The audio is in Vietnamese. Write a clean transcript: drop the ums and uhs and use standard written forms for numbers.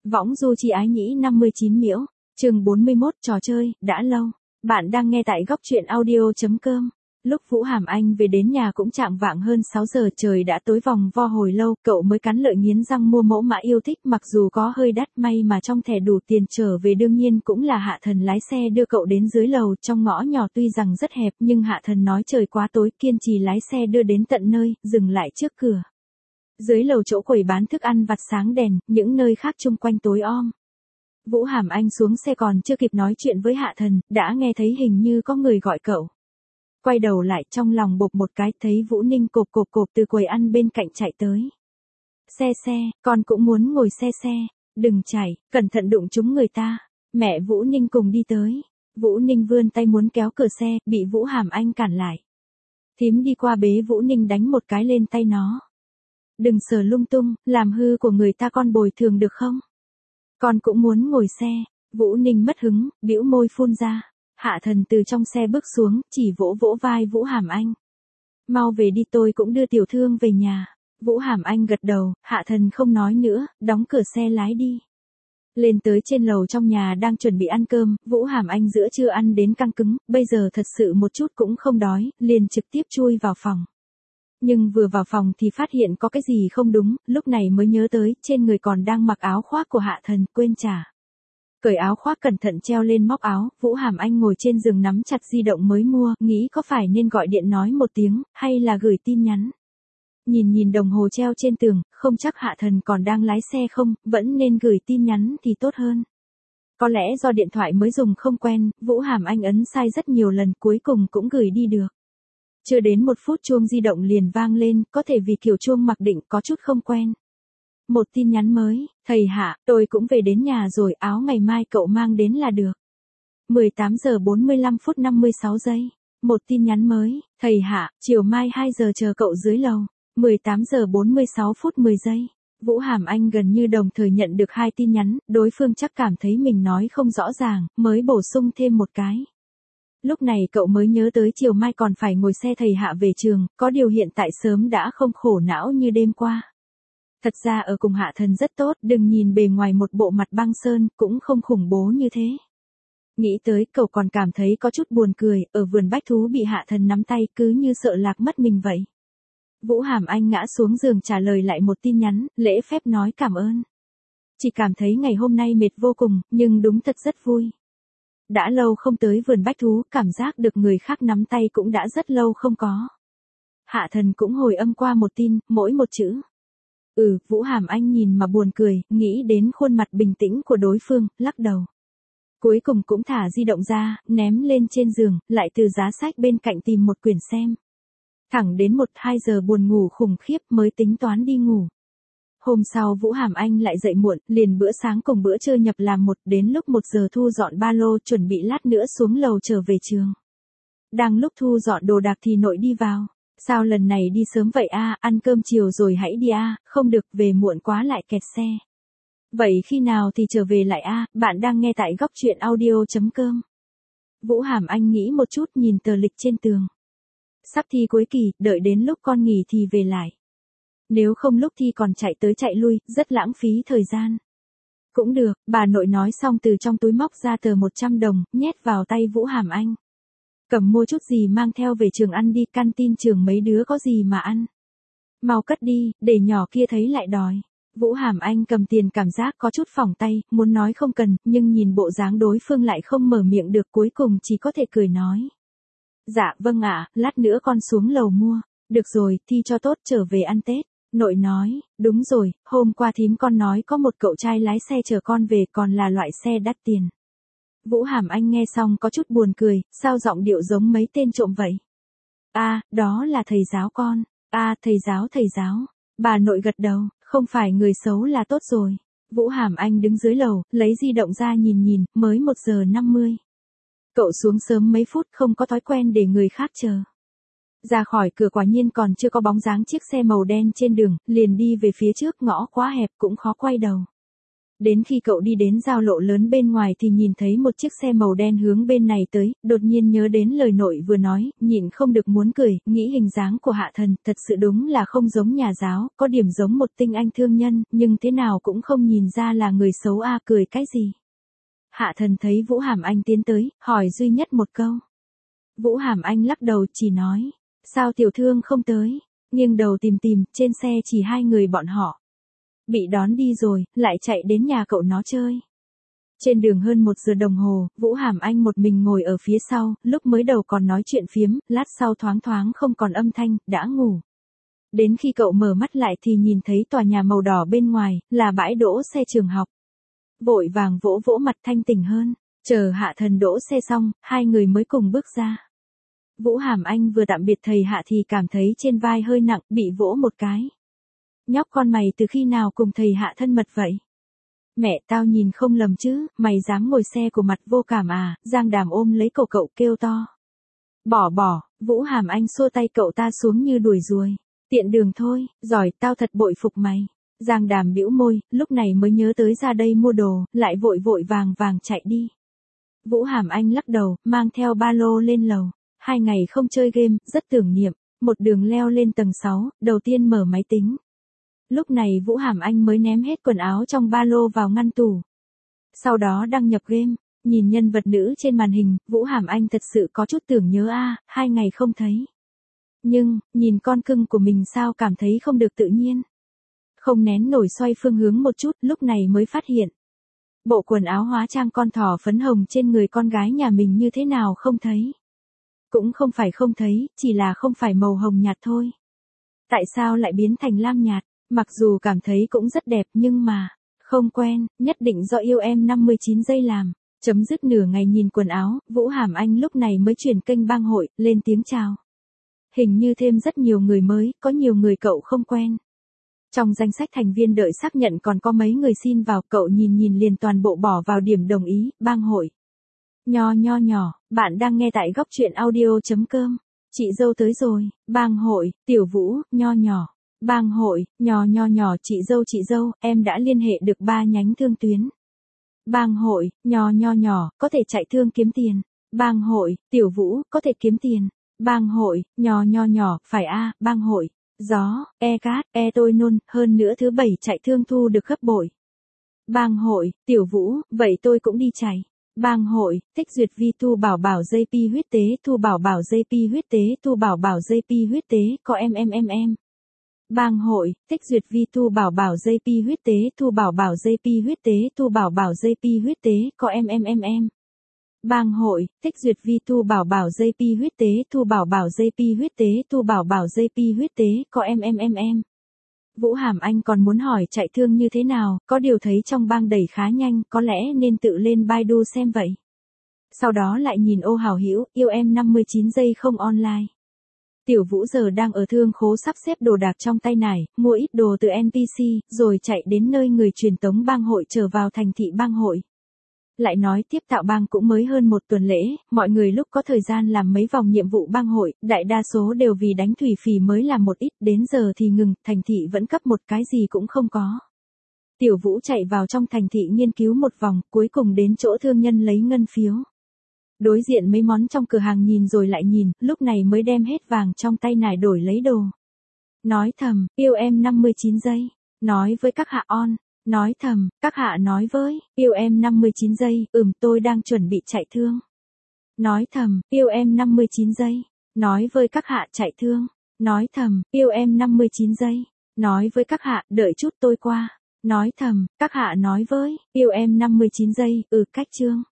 Võng du chi ái nhĩ 59 miễu, chương 41 trò chơi, đã lâu. Bạn đang nghe tại góc truyện audio.com. Lúc Vũ Hàm Anh về đến nhà cũng chạng vạng hơn 6 giờ, trời đã tối vòng vo hồi lâu, cậu mới cắn lợi nghiến răng mua mẫu mã yêu thích, mặc dù có hơi đắt, may mà trong thẻ đủ tiền trở về. Đương nhiên cũng là Hạ Thần lái xe đưa cậu đến dưới lầu. Trong ngõ nhỏ tuy rằng rất hẹp nhưng Hạ Thần nói trời quá tối, kiên trì lái xe đưa đến tận nơi, dừng lại trước cửa. Dưới lầu chỗ quầy bán thức ăn vặt sáng đèn, những nơi khác chung quanh tối om. Vũ Hàm Anh xuống xe còn chưa kịp nói chuyện với Hạ Thần, đã nghe thấy hình như có người gọi cậu. Quay đầu lại, trong lòng bộp một cái, thấy Vũ Ninh cộp từ quầy ăn bên cạnh chạy tới. Xe, con cũng muốn ngồi xe, đừng chạy, cẩn thận đụng trúng người ta. Mẹ Vũ Ninh cùng đi tới. Vũ Ninh vươn tay muốn kéo cửa xe, bị Vũ Hàm Anh cản lại. Thím đi qua bế Vũ Ninh đánh một cái lên tay nó. Đừng sờ lung tung, làm hư của người ta, con bồi thường được không? Con cũng muốn ngồi xe. Vũ Ninh mất hứng, bĩu môi phun ra. Hạ Thần từ trong xe bước xuống, chỉ vỗ vai Vũ Hàm Anh. Mau về đi, tôi cũng đưa tiểu thương về nhà. Vũ Hàm Anh gật đầu, Hạ Thần không nói nữa, đóng cửa xe lái đi. Lên tới trên lầu, trong nhà đang chuẩn bị ăn cơm, Vũ Hàm Anh giữa trưa ăn đến căng cứng, bây giờ thật sự một chút cũng không đói, liền trực tiếp chui vào phòng. Nhưng vừa vào phòng thì phát hiện có cái gì không đúng, lúc này mới nhớ tới, trên người còn đang mặc áo khoác của Hạ Thần, quên trả. Cởi áo khoác cẩn thận treo lên móc áo, Vũ Hàm Anh ngồi trên giường nắm chặt di động mới mua, nghĩ có phải nên gọi điện nói một tiếng, hay là gửi tin nhắn. Nhìn đồng hồ treo trên tường, không chắc Hạ Thần còn đang lái xe không, vẫn nên gửi tin nhắn thì tốt hơn. Có lẽ do điện thoại mới dùng không quen, Vũ Hàm Anh ấn sai rất nhiều lần, cuối cùng cũng gửi đi được. Chưa đến 1 phút chuông di động liền vang lên, có thể vì kiểu chuông mặc định có chút không quen. Một tin nhắn mới, thầy Hạ, tôi cũng về đến nhà rồi, áo ngày mai cậu mang đến là được. 18 giờ 45 phút 56 giây. Một tin nhắn mới, thầy Hạ, chiều mai 2 giờ chờ cậu dưới lầu. 18 giờ 46 phút 10 giây. Vũ Hàm Anh gần như đồng thời nhận được 2 tin nhắn, đối phương chắc cảm thấy mình nói không rõ ràng, mới bổ sung thêm một cái. Lúc này cậu mới nhớ tới chiều mai còn phải ngồi xe thầy Hạ về trường, có điều hiện tại sớm đã không khổ não như đêm qua. Thật ra ở cùng Hạ Thần rất tốt, đừng nhìn bề ngoài một bộ mặt băng sơn, cũng không khủng bố như thế. Nghĩ tới, cậu còn cảm thấy có chút buồn cười, ở vườn bách thú bị Hạ Thần nắm tay, cứ như sợ lạc mất mình vậy. Vũ Hàm Anh ngã xuống giường trả lời lại một tin nhắn, lễ phép nói cảm ơn. Chỉ cảm thấy ngày hôm nay mệt vô cùng, nhưng đúng thật rất vui. Đã lâu không tới vườn bách thú, cảm giác được người khác nắm tay cũng đã rất lâu không có. Hạ Thần cũng hồi âm qua một tin, mỗi một chữ. Vũ Hàm Anh nhìn mà buồn cười, nghĩ đến khuôn mặt bình tĩnh của đối phương, lắc đầu. Cuối cùng cũng thả di động ra, ném lên trên giường, lại từ giá sách bên cạnh tìm một quyển xem. Thẳng đến 1-2 giờ buồn ngủ khủng khiếp mới tính toán đi ngủ. Hôm sau Vũ Hàm Anh lại dậy muộn, liền bữa sáng cùng bữa trưa nhập làm một, đến lúc 1 giờ thu dọn ba lô, chuẩn bị lát nữa xuống lầu trở về trường. Đang lúc thu dọn đồ đạc thì nội đi vào. Sao lần này đi sớm vậy a, ăn cơm chiều rồi hãy đi a, không được, về muộn quá lại kẹt xe. Vậy khi nào thì trở về lại a, bạn đang nghe tại góc truyện audio.com. Vũ Hàm Anh nghĩ một chút, nhìn tờ lịch trên tường. Sắp thi cuối kỳ, đợi đến lúc con nghỉ thì về lại. Nếu không lúc thi còn chạy tới chạy lui, rất lãng phí thời gian. Cũng được, bà nội nói xong từ trong túi móc ra tờ 100 đồng, nhét vào tay Vũ Hàm Anh. Cầm mua chút gì mang theo về trường ăn đi, canteen trường mấy đứa có gì mà ăn. Mau cất đi, để nhỏ kia thấy lại đòi. Vũ Hàm Anh cầm tiền cảm giác có chút phỏng tay, muốn nói không cần, nhưng nhìn bộ dáng đối phương lại không mở miệng được, cuối cùng chỉ có thể cười nói. Dạ vâng ạ, lát nữa con xuống lầu mua. Được rồi, thi cho tốt trở về ăn Tết. Nội nói, đúng rồi, hôm qua thím con nói có một cậu trai lái xe chở con về, còn là loại xe đắt tiền. Vũ Hàm Anh nghe xong có chút buồn cười, sao giọng điệu giống mấy tên trộm vậy? Đó là thầy giáo con. Thầy giáo. Bà nội gật đầu, không phải người xấu là tốt rồi. Vũ Hàm Anh đứng dưới lầu, lấy di động ra nhìn, mới 1 giờ 50. Cậu xuống sớm mấy phút, không có thói quen để người khác chờ. Ra khỏi cửa quả nhiên còn chưa có bóng dáng chiếc xe màu đen trên đường, liền đi về phía trước, ngõ quá hẹp cũng khó quay đầu. Đến khi cậu đi đến giao lộ lớn bên ngoài thì nhìn thấy một chiếc xe màu đen hướng bên này tới, đột nhiên nhớ đến lời nội vừa nói, nhịn không được muốn cười, nghĩ hình dáng của Hạ Thần thật sự đúng là không giống nhà giáo, có điểm giống một tinh anh thương nhân, nhưng thế nào cũng không nhìn ra là người xấu a, cười cái gì. Hạ Thần thấy Vũ Hàm Anh tiến tới, hỏi duy nhất một câu. Vũ Hàm Anh lắc đầu chỉ nói, sao tiểu thương không tới, nghiêng đầu tìm tìm, trên xe chỉ hai người bọn họ. Bị đón đi rồi, lại chạy đến nhà cậu nó chơi. Trên đường hơn 1 giờ đồng hồ, Vũ Hàm Anh một mình ngồi ở phía sau, lúc mới đầu còn nói chuyện phiếm, lát sau thoáng thoáng không còn âm thanh, đã ngủ. Đến khi cậu mở mắt lại thì nhìn thấy tòa nhà màu đỏ bên ngoài, là bãi đỗ xe trường học. Vội vàng vỗ vỗ mặt thanh tỉnh hơn, chờ Hạ Thần đỗ xe xong, hai người mới cùng bước ra. Vũ Hàm Anh vừa tạm biệt thầy Hạ thì cảm thấy trên vai hơi nặng, bị vỗ một cái. Nhóc con mày từ khi nào cùng thầy Hạ thân mật vậy? Mẹ tao nhìn không lầm chứ, mày dám ngồi xe của mặt vô cảm à, Giang Đàm ôm lấy cổ cậu kêu to. Bỏ, Vũ Hàm Anh xua tay cậu ta xuống như đuổi ruồi. Tiện đường thôi, giỏi, tao thật bội phục mày. Giang Đàm bĩu môi, lúc này mới nhớ tới ra đây mua đồ, lại vội vàng chạy đi. Vũ Hàm Anh lắc đầu, mang theo ba lô lên lầu. 2 ngày không chơi game, rất tưởng niệm. Một đường leo lên tầng 6, đầu tiên mở máy tính. Lúc này Vũ Hàm Anh mới ném hết quần áo trong ba lô vào ngăn tủ. Sau đó đăng nhập game, nhìn nhân vật nữ trên màn hình, Vũ Hàm Anh thật sự có chút tưởng nhớ 2 ngày không thấy. Nhưng, nhìn con cưng của mình sao cảm thấy không được tự nhiên. Không nén nổi xoay phương hướng một chút, lúc này mới phát hiện. Bộ quần áo hóa trang con thỏ phấn hồng trên người con gái nhà mình như thế nào không thấy. Cũng không phải không thấy, chỉ là không phải màu hồng nhạt thôi. Tại sao lại biến thành lam nhạt? Mặc dù cảm thấy cũng rất đẹp nhưng mà, không quen, nhất định do yêu em 59 giây làm. Chấm dứt nửa ngày nhìn quần áo, Vũ Hàm Anh lúc này mới chuyển kênh bang hội, lên tiếng chào. Hình như thêm rất nhiều người mới, có nhiều người cậu không quen. Trong danh sách thành viên đợi xác nhận còn có mấy người xin vào, cậu nhìn liền toàn bộ bỏ vào điểm đồng ý, bang hội. Nhỏ, bạn đang nghe tại góc truyện audio.com. Chị dâu tới rồi, bang hội, Tiểu Vũ, nhỏ. Bang hội, nhỏ, chị dâu, em đã liên hệ được 3 nhánh thương tuyến. Bang hội, nhỏ, có thể chạy thương kiếm tiền. Bang hội, Tiểu Vũ, có thể kiếm tiền. Bang hội, nhỏ, phải bang hội. Gió, cát, tôi nôn, hơn nữa thứ 7 chạy thương thu được gấp bội. Bang hội, Tiểu Vũ, vậy tôi cũng đi chạy. Bang hội, thích duyệt vi thu bảo JP huyết tế, thu bảo JP huyết tế, thu bảo JP huyết tế, có em. Bang hội, thích duyệt vi thu bảo JP huyết tế, thu bảo JP huyết tế, thu bảo JP huyết tế, có em. Bang hội, thích duyệt vi thu bảo JP huyết tế, thu bảo JP huyết tế, thu bảo JP huyết tế, có em. Vũ Hàm Anh còn muốn hỏi chạy thương như thế nào, có điều thấy trong bang đẩy khá nhanh, có lẽ nên tự lên Baidu xem vậy. Sau đó lại nhìn ô hào hữu, yêu em 59 giây không online. Tiểu Vũ giờ đang ở thương khố sắp xếp đồ đạc trong tay nải, mua ít đồ từ NPC, rồi chạy đến nơi người truyền tống bang hội trở vào thành thị bang hội. Lại nói tiếp tạo bang cũng mới hơn 1 tuần lễ, mọi người lúc có thời gian làm mấy vòng nhiệm vụ bang hội, đại đa số đều vì đánh thủy phỉ mới làm một ít, đến giờ thì ngừng, thành thị vẫn cấp một cái gì cũng không có. Tiểu Vũ chạy vào trong thành thị nghiên cứu một vòng, cuối cùng đến chỗ thương nhân lấy ngân phiếu. Đối diện mấy món trong cửa hàng nhìn rồi lại nhìn, lúc này mới đem hết vàng trong tay nải đổi lấy đồ. Nói thầm, yêu em 59 giây. Nói với các hạ on. Nói thầm, các hạ nói với, yêu em 59 giây, tôi đang chuẩn bị chạy thương. Nói thầm, yêu em 59 giây. Nói với các hạ chạy thương. Nói thầm, yêu em 59 giây. Nói với các hạ, đợi chút tôi qua. Nói thầm, các hạ nói với, yêu em 59 giây, cách chương.